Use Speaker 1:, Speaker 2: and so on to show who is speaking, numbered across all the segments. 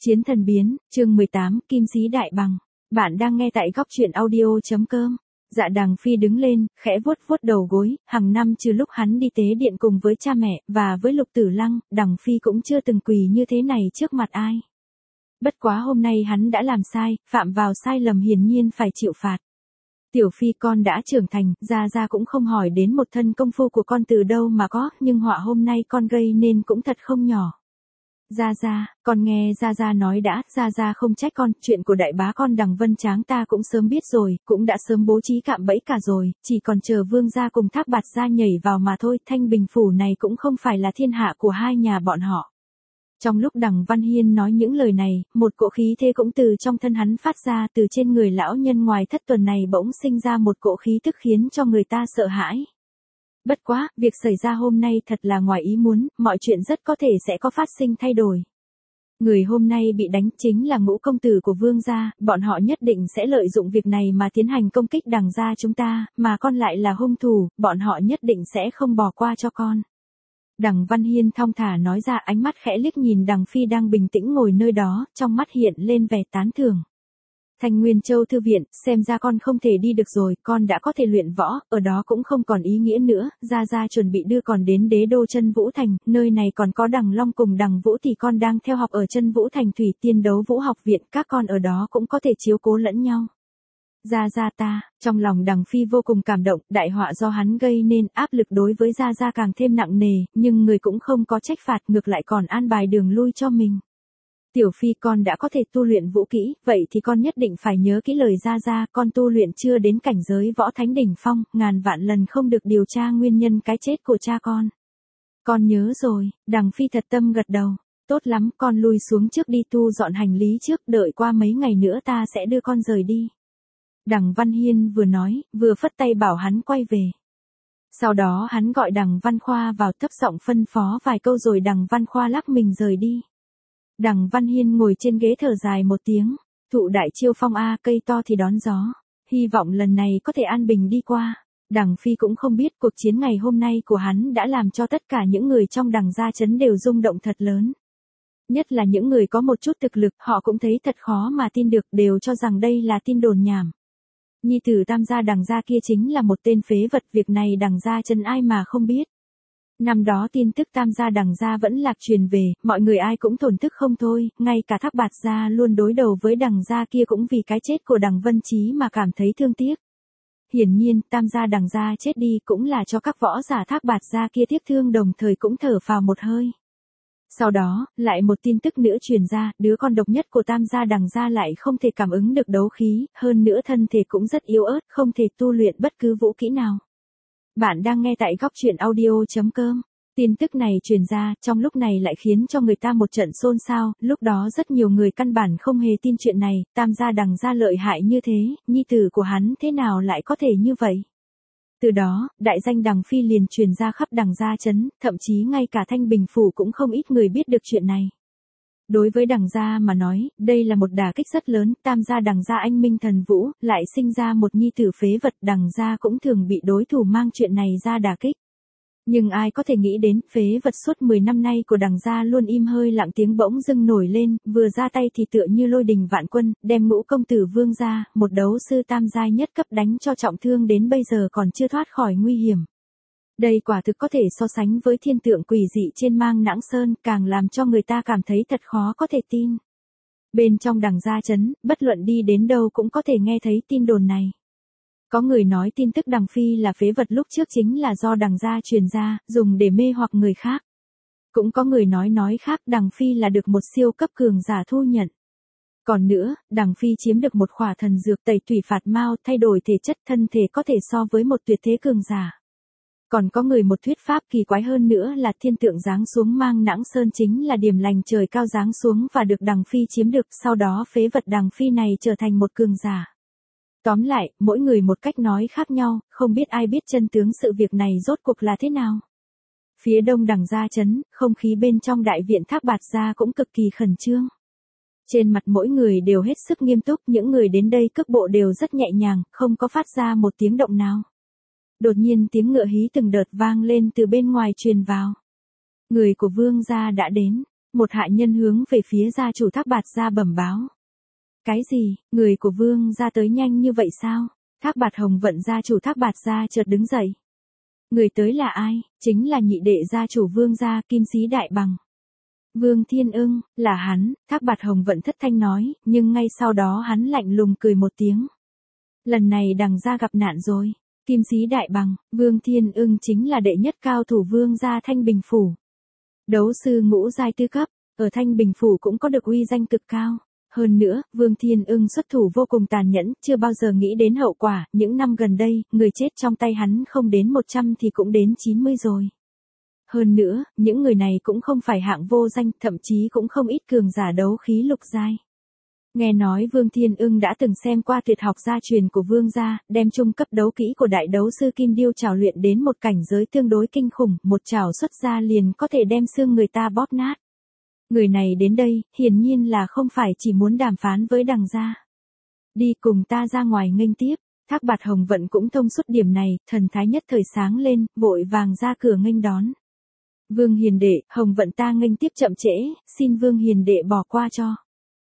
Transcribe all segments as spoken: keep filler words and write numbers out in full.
Speaker 1: Chiến thần biến, chương mười tám, Kim Sĩ Đại Bằng. Bạn đang nghe tại góc truyện audio.com. Dạ Đằng Phi đứng lên, khẽ vuốt vuốt đầu gối, hàng năm trừ lúc hắn đi tế điện cùng với cha mẹ, và với Lục Tử Lăng, Đằng Phi cũng chưa từng quỳ như thế này trước mặt ai. Bất quá hôm nay hắn đã làm sai, phạm vào sai lầm hiển nhiên phải chịu phạt. Tiểu Phi con đã trưởng thành, Gia Gia cũng không hỏi đến một thân công phu của con từ đâu mà có, nhưng họa hôm nay con gây nên cũng thật không nhỏ. Gia Gia, con nghe Gia Gia nói đã, Gia Gia không trách con, chuyện của đại bá con Đằng Vân Tráng ta cũng sớm biết rồi, cũng đã sớm bố trí cạm bẫy cả rồi, chỉ còn chờ Vương gia cùng Thác Bạt gia nhảy vào mà thôi, Thanh Bình phủ này cũng không phải là thiên hạ của hai nhà bọn họ. Trong lúc Đằng Văn Hiên nói những lời này, một cỗ khí thế cũng từ trong thân hắn phát ra, từ trên người lão nhân ngoài thất tuần này bỗng sinh ra một cỗ khí tức khiến cho người ta sợ hãi. Bất quá, việc xảy ra hôm nay thật là ngoài ý muốn, mọi chuyện rất có thể sẽ có phát sinh thay đổi. Người hôm nay bị đánh chính là Ngũ công tử của Vương gia, bọn họ nhất định sẽ lợi dụng việc này mà tiến hành công kích Đằng gia chúng ta, mà con lại là hung thủ, bọn họ nhất định sẽ không bỏ qua cho con. Đằng Văn Hiên thong thả nói ra, ánh mắt khẽ liếc nhìn Đằng Phi đang bình tĩnh ngồi nơi đó, trong mắt hiện lên vẻ tán thưởng. Thanh Nguyên Châu thư viện, xem ra con không thể đi được rồi, con đã có thể luyện võ, ở đó cũng không còn ý nghĩa nữa, Gia Gia chuẩn bị đưa con đến đế đô Chân Vũ Thành, nơi này còn có Đằng Long cùng Đằng Vũ thì con đang theo học ở Chân Vũ Thành Thủy Tiên Đấu Vũ học viện, các con ở đó cũng có thể chiếu cố lẫn nhau. Gia Gia ta, trong lòng Đằng Phi vô cùng cảm động, đại họa do hắn gây nên, áp lực đối với Gia Gia càng thêm nặng nề, nhưng người cũng không có trách phạt, ngược lại còn an bài đường lui cho mình. Tiểu Phi con đã có thể tu luyện vũ kỹ, vậy thì con nhất định phải nhớ kỹ lời Gia Gia, con tu luyện chưa đến cảnh giới võ thánh đỉnh phong, ngàn vạn lần không được điều tra nguyên nhân cái chết của cha con. Con nhớ rồi, Đằng Phi thật tâm gật đầu, tốt lắm, con lui xuống trước đi tu dọn hành lý trước, đợi qua mấy ngày nữa ta sẽ đưa con rời đi. Đằng Văn Hiên vừa nói, vừa phất tay bảo hắn quay về. Sau đó hắn gọi Đằng Văn Khoa vào thấp giọng phân phó vài câu rồi Đằng Văn Khoa lắc mình rời đi. Đằng Văn Hiên ngồi trên ghế thở dài một tiếng, thụ đại chiêu phong a, cây to thì đón gió, hy vọng lần này có thể an bình đi qua. Đằng Phi cũng không biết cuộc chiến ngày hôm nay của hắn đã làm cho tất cả những người trong Đằng gia trấn đều rung động thật lớn. Nhất là những người có một chút thực lực, họ cũng thấy thật khó mà tin được, đều cho rằng đây là tin đồn nhảm. Nhi tử Tam gia Đằng gia kia chính là một tên phế vật, việc này Đằng gia trấn ai mà không biết. Năm đó tin tức Tam gia Đằng gia vẫn lạc truyền về, mọi người ai cũng thổn thức không thôi, ngay cả Thác Bạt gia luôn đối đầu với Đằng gia kia cũng vì cái chết của Đằng Vân Chí mà cảm thấy thương tiếc. Hiển nhiên, Tam gia Đằng gia chết đi cũng là cho các võ giả Thác Bạt gia kia tiếc thương, đồng thời cũng thở phào một hơi. Sau đó, lại một tin tức nữa truyền ra, đứa con độc nhất của Tam gia Đằng gia lại không thể cảm ứng được đấu khí, hơn nữa thân thể cũng rất yếu ớt, không thể tu luyện bất cứ vũ kỹ nào. Bạn đang nghe tại góc truyện audio.com. Tin tức này truyền ra, trong lúc này lại khiến cho người ta một trận xôn xao, lúc đó rất nhiều người căn bản không hề tin chuyện này, Tam gia Đằng gia lợi hại như thế, nhi tử của hắn thế nào lại có thể như vậy. Từ đó, đại danh Đằng Phi liền truyền ra khắp Đằng gia trấn, thậm chí ngay cả Thanh Bình phủ cũng không ít người biết được chuyện này. Đối với Đằng gia mà nói, đây là một đả kích rất lớn, Tam gia Đằng gia anh minh thần vũ, lại sinh ra một nhi tử phế vật, Đằng gia cũng thường bị đối thủ mang chuyện này ra đả kích. Nhưng ai có thể nghĩ đến, phế vật suốt mười năm nay của Đằng gia luôn im hơi lặng tiếng bỗng dưng nổi lên, vừa ra tay thì tựa như lôi đình vạn quân, đem Ngũ công tử Vương gia, một đấu sư tam giai nhất cấp đánh cho trọng thương đến bây giờ còn chưa thoát khỏi nguy hiểm. Đây quả thực có thể so sánh với thiên tượng quỷ dị trên Mang Nãng Sơn, càng làm cho người ta cảm thấy thật khó có thể tin. Bên trong Đằng gia trấn, bất luận đi đến đâu cũng có thể nghe thấy tin đồn này. Có người nói tin tức Đằng Phi là phế vật lúc trước chính là do Đằng gia truyền ra, dùng để mê hoặc người khác. Cũng có người nói nói khác, Đằng Phi là được một siêu cấp cường giả thu nhận. Còn nữa, Đằng Phi chiếm được một khỏa thần dược tẩy tủy phạt mao, thay đổi thể chất thân thể có thể so với một tuyệt thế cường giả. Còn có người một thuyết pháp kỳ quái hơn nữa là thiên tượng giáng xuống Mang Nãng Sơn chính là điểm lành trời cao giáng xuống và được Đằng Phi chiếm được, sau đó phế vật Đằng Phi này trở thành một cường giả. Tóm lại, mỗi người một cách nói khác nhau, không biết ai biết chân tướng sự việc này rốt cuộc là thế nào. Phía đông Đằng gia trấn, không khí bên trong đại viện Thác Bạt gia cũng cực kỳ khẩn trương. Trên mặt mỗi người đều hết sức nghiêm túc, những người đến đây cước bộ đều rất nhẹ nhàng, không có phát ra một tiếng động nào. Đột nhiên tiếng ngựa hí từng đợt vang lên từ bên ngoài truyền vào. Người của Vương gia đã đến. Một hạ nhân hướng về phía gia chủ Thác Bạt gia bẩm báo. Cái gì, người của Vương gia tới nhanh như vậy sao? Thác Bạt Hồng Vận gia chủ Thác Bạt gia chợt đứng dậy. Người tới là ai? Chính là nhị đệ gia chủ Vương gia, Kim Sĩ Đại Bằng. Vương Thiên Ưng, là hắn, Thác Bạt Hồng Vận thất thanh nói, nhưng ngay sau đó hắn lạnh lùng cười một tiếng. Lần này Đằng gia gặp nạn rồi. Kim Sĩ Đại Bằng, Vương Thiên Ưng chính là đệ nhất cao thủ Vương gia Thanh Bình Phủ. Đấu sư ngũ giai tư cấp, ở Thanh Bình Phủ cũng có được uy danh cực cao. Hơn nữa, Vương Thiên Ưng xuất thủ vô cùng tàn nhẫn, chưa bao giờ nghĩ đến hậu quả, những năm gần đây, người chết trong tay hắn không đến một trăm thì cũng đến chín mươi rồi. Hơn nữa, những người này cũng không phải hạng vô danh, thậm chí cũng không ít cường giả đấu khí lục giai. Nghe nói Vương Thiên Ưng đã từng xem qua tuyệt học gia truyền của Vương gia, đem trung cấp đấu kỹ của đại đấu sư Kim Điêu trảo luyện đến một cảnh giới tương đối kinh khủng, một trảo xuất ra liền có thể đem xương người ta bóp nát. Người này đến đây, hiển nhiên là không phải chỉ muốn đàm phán với Đằng gia. Đi cùng ta ra ngoài nghênh tiếp, Thác Bạt Hồng Vận cũng thông suốt điểm này, thần thái nhất thời sáng lên, vội vàng ra cửa nghênh đón. Vương Hiền Đệ, Hồng Vận ta nghênh tiếp chậm trễ, xin Vương Hiền Đệ bỏ qua cho.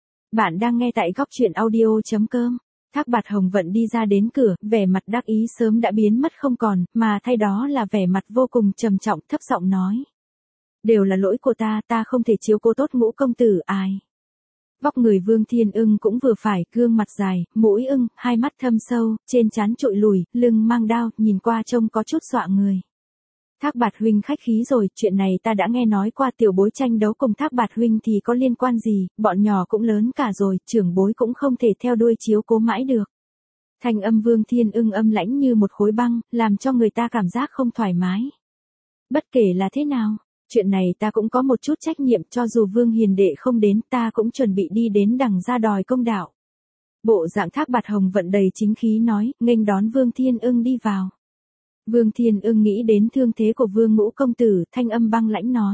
Speaker 1: Bạn đang nghe tại góc truyện audio chấm com. Thác Bạt Hồng Vận đi ra đến cửa, vẻ mặt đắc ý sớm đã biến mất không còn, mà thay đó là vẻ mặt vô cùng trầm trọng, thấp giọng nói. Đều là lỗi của ta, ta không thể chiếu cố tốt Ngũ công tử, ai. Vóc người Vương Thiên Ưng cũng vừa phải, gương mặt dài, mũi ưng, hai mắt thâm sâu, trên trán trội lùi, lưng mang đao, nhìn qua trông có chút dọa người. Thác Bạt huynh khách khí rồi, chuyện này ta đã nghe nói qua, tiểu bối tranh đấu cùng Thác Bạt huynh thì có liên quan gì, bọn nhỏ cũng lớn cả rồi, trưởng bối cũng không thể theo đuôi chiếu cố mãi được. Thanh âm Vương Thiên Ưng âm lãnh như một khối băng, làm cho người ta cảm giác không thoải mái. Bất kể là thế nào, chuyện này ta cũng có một chút trách nhiệm, cho dù Vương Hiền Đệ không đến, ta cũng chuẩn bị đi đến Đằng gia đòi công đạo. Bộ dạng Thác Bạt Hồng Vận đầy chính khí nói, nghênh đón Vương Thiên Ưng đi vào. Vương Thiên Ưng nghĩ đến thương thế của Vương Ngũ công tử, thanh âm băng lãnh nói.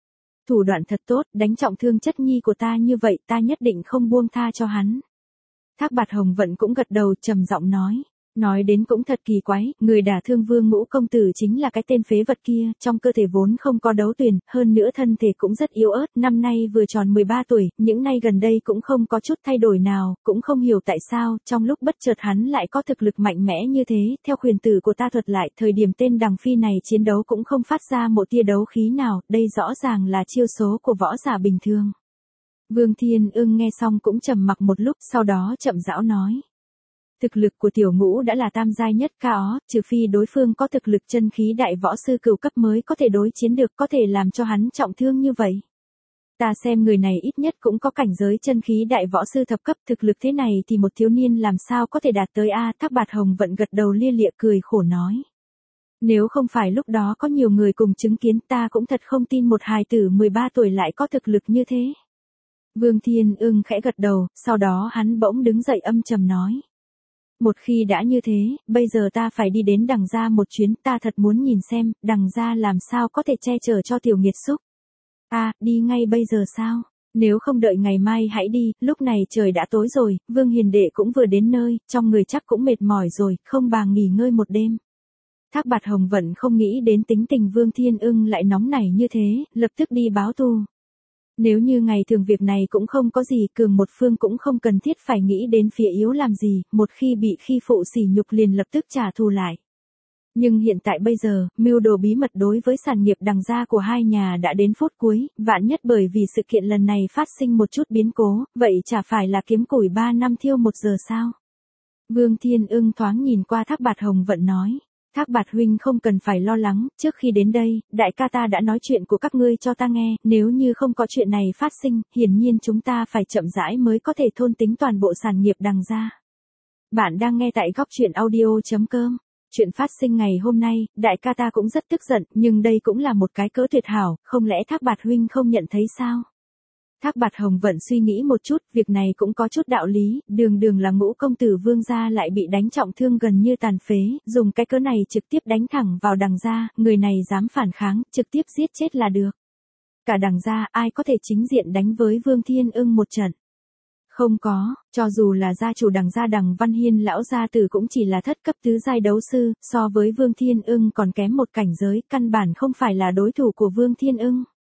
Speaker 1: Thủ đoạn thật tốt, đánh trọng thương chất nhi của ta như vậy, ta nhất định không buông tha cho hắn. Thác Bạt Hồng Vận cũng gật đầu, trầm giọng nói. Nói đến cũng thật kỳ quái, người đả thương Vương Ngũ công tử chính là cái tên phế vật kia, trong cơ thể vốn không có đấu tuyền, hơn nữa thân thể cũng rất yếu ớt, năm nay vừa tròn mười ba tuổi, những nay gần đây cũng không có chút thay đổi nào, cũng không hiểu tại sao, trong lúc bất chợt hắn lại có thực lực mạnh mẽ như thế, theo khuyển tử của ta thuật lại, thời điểm tên Đằng Phi này chiến đấu cũng không phát ra một tia đấu khí nào, đây rõ ràng là chiêu số của võ giả bình thường. Vương Thiên Ưng nghe xong cũng trầm mặc một lúc, sau đó chậm rãi nói. Thực lực của tiểu Ngũ đã là tam giai nhất cao, trừ phi đối phương có thực lực chân khí đại võ sư cửu cấp mới có thể đối chiến được, có thể làm cho hắn trọng thương như vậy. Ta xem người này ít nhất cũng có cảnh giới chân khí đại võ sư thập cấp, thực lực thế này thì một thiếu niên làm sao có thể đạt tới a? Thác Bạt Hồng Vận gật đầu lia lịa cười khổ nói. Nếu không phải lúc đó có nhiều người cùng chứng kiến, ta cũng thật không tin một hài tử mười ba tuổi lại có thực lực như thế. Vương Thiên Ưng khẽ gật đầu, sau đó hắn bỗng đứng dậy âm trầm nói. Một khi đã như thế, bây giờ ta phải đi đến Đằng gia một chuyến, ta thật muốn nhìn xem, Đằng gia làm sao có thể che chở cho tiểu nghiệt xúc. À, đi ngay bây giờ sao? Nếu không đợi ngày mai hãy đi, lúc này trời đã tối rồi, Vương Hiền Đệ cũng vừa đến nơi, trong người chắc cũng mệt mỏi rồi, không bằng nghỉ ngơi một đêm. Thác Bạt Hồng Vận không nghĩ đến tính tình Vương Thiên Ưng lại nóng nảy như thế, lập tức đi báo thù. Nếu như ngày thường việc này cũng không có gì, cường một phương cũng không cần thiết phải nghĩ đến phía yếu làm gì, một khi bị khi phụ sỉ nhục liền lập tức trả thù lại. Nhưng hiện tại bây giờ, mưu đồ bí mật đối với sản nghiệp Đằng gia của hai nhà đã đến phút cuối, vạn nhất bởi vì sự kiện lần này phát sinh một chút biến cố, vậy chả phải là kiếm củi ba năm thiêu một giờ sao? Vương Thiên Ưng thoáng nhìn qua Thác Bạt Hồng Vận nói. Thác Bạt huynh không cần phải lo lắng, trước khi đến đây, đại ca ta đã nói chuyện của các ngươi cho ta nghe, nếu như không có chuyện này phát sinh, hiển nhiên chúng ta phải chậm rãi mới có thể thôn tính toàn bộ sản nghiệp Đằng gia. Bạn đang nghe tại góc truyện audio chấm com. Chuyện phát sinh ngày hôm nay, đại ca ta cũng rất tức giận, nhưng đây cũng là một cái cỡ tuyệt hảo, không lẽ Thác Bạt huynh không nhận thấy sao? Thác Bạt Hồng Vận suy nghĩ một chút, việc này cũng có chút đạo lý, đường đường là Ngũ công tử Vương gia lại bị đánh trọng thương gần như tàn phế, dùng cái cớ này trực tiếp đánh thẳng vào Đằng gia, người này dám phản kháng, trực tiếp giết chết là được. Cả Đằng gia, ai có thể chính diện đánh với Vương Thiên Ưng một trận? Không có, cho dù là gia chủ Đằng gia Đằng Văn Hiên lão gia tử cũng chỉ là thất cấp tứ giai đấu sư, so với Vương Thiên Ưng còn kém một cảnh giới, căn bản không phải là đối thủ của Vương Thiên Ưng.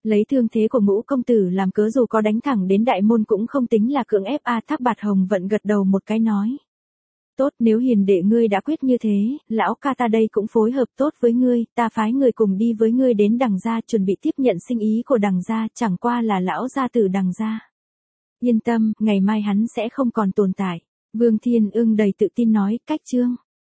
Speaker 1: Lấy thương thế của Ngũ công tử làm cớ dù có đánh thẳng đến đại môn cũng không tính là cưỡng ép a. Thác Bạt Hồng Vận gật đầu một cái nói. Tốt, nếu hiền đệ ngươi đã quyết như thế, lão ca ta đây cũng phối hợp tốt với ngươi, ta phái người cùng đi với ngươi đến Đằng gia chuẩn bị tiếp nhận sinh ý của Đằng gia, chẳng qua là lão gia tử Đằng gia. Yên tâm, ngày mai hắn sẽ không còn tồn tại. Vương Thiên Ưng đầy tự tin nói, cách chương.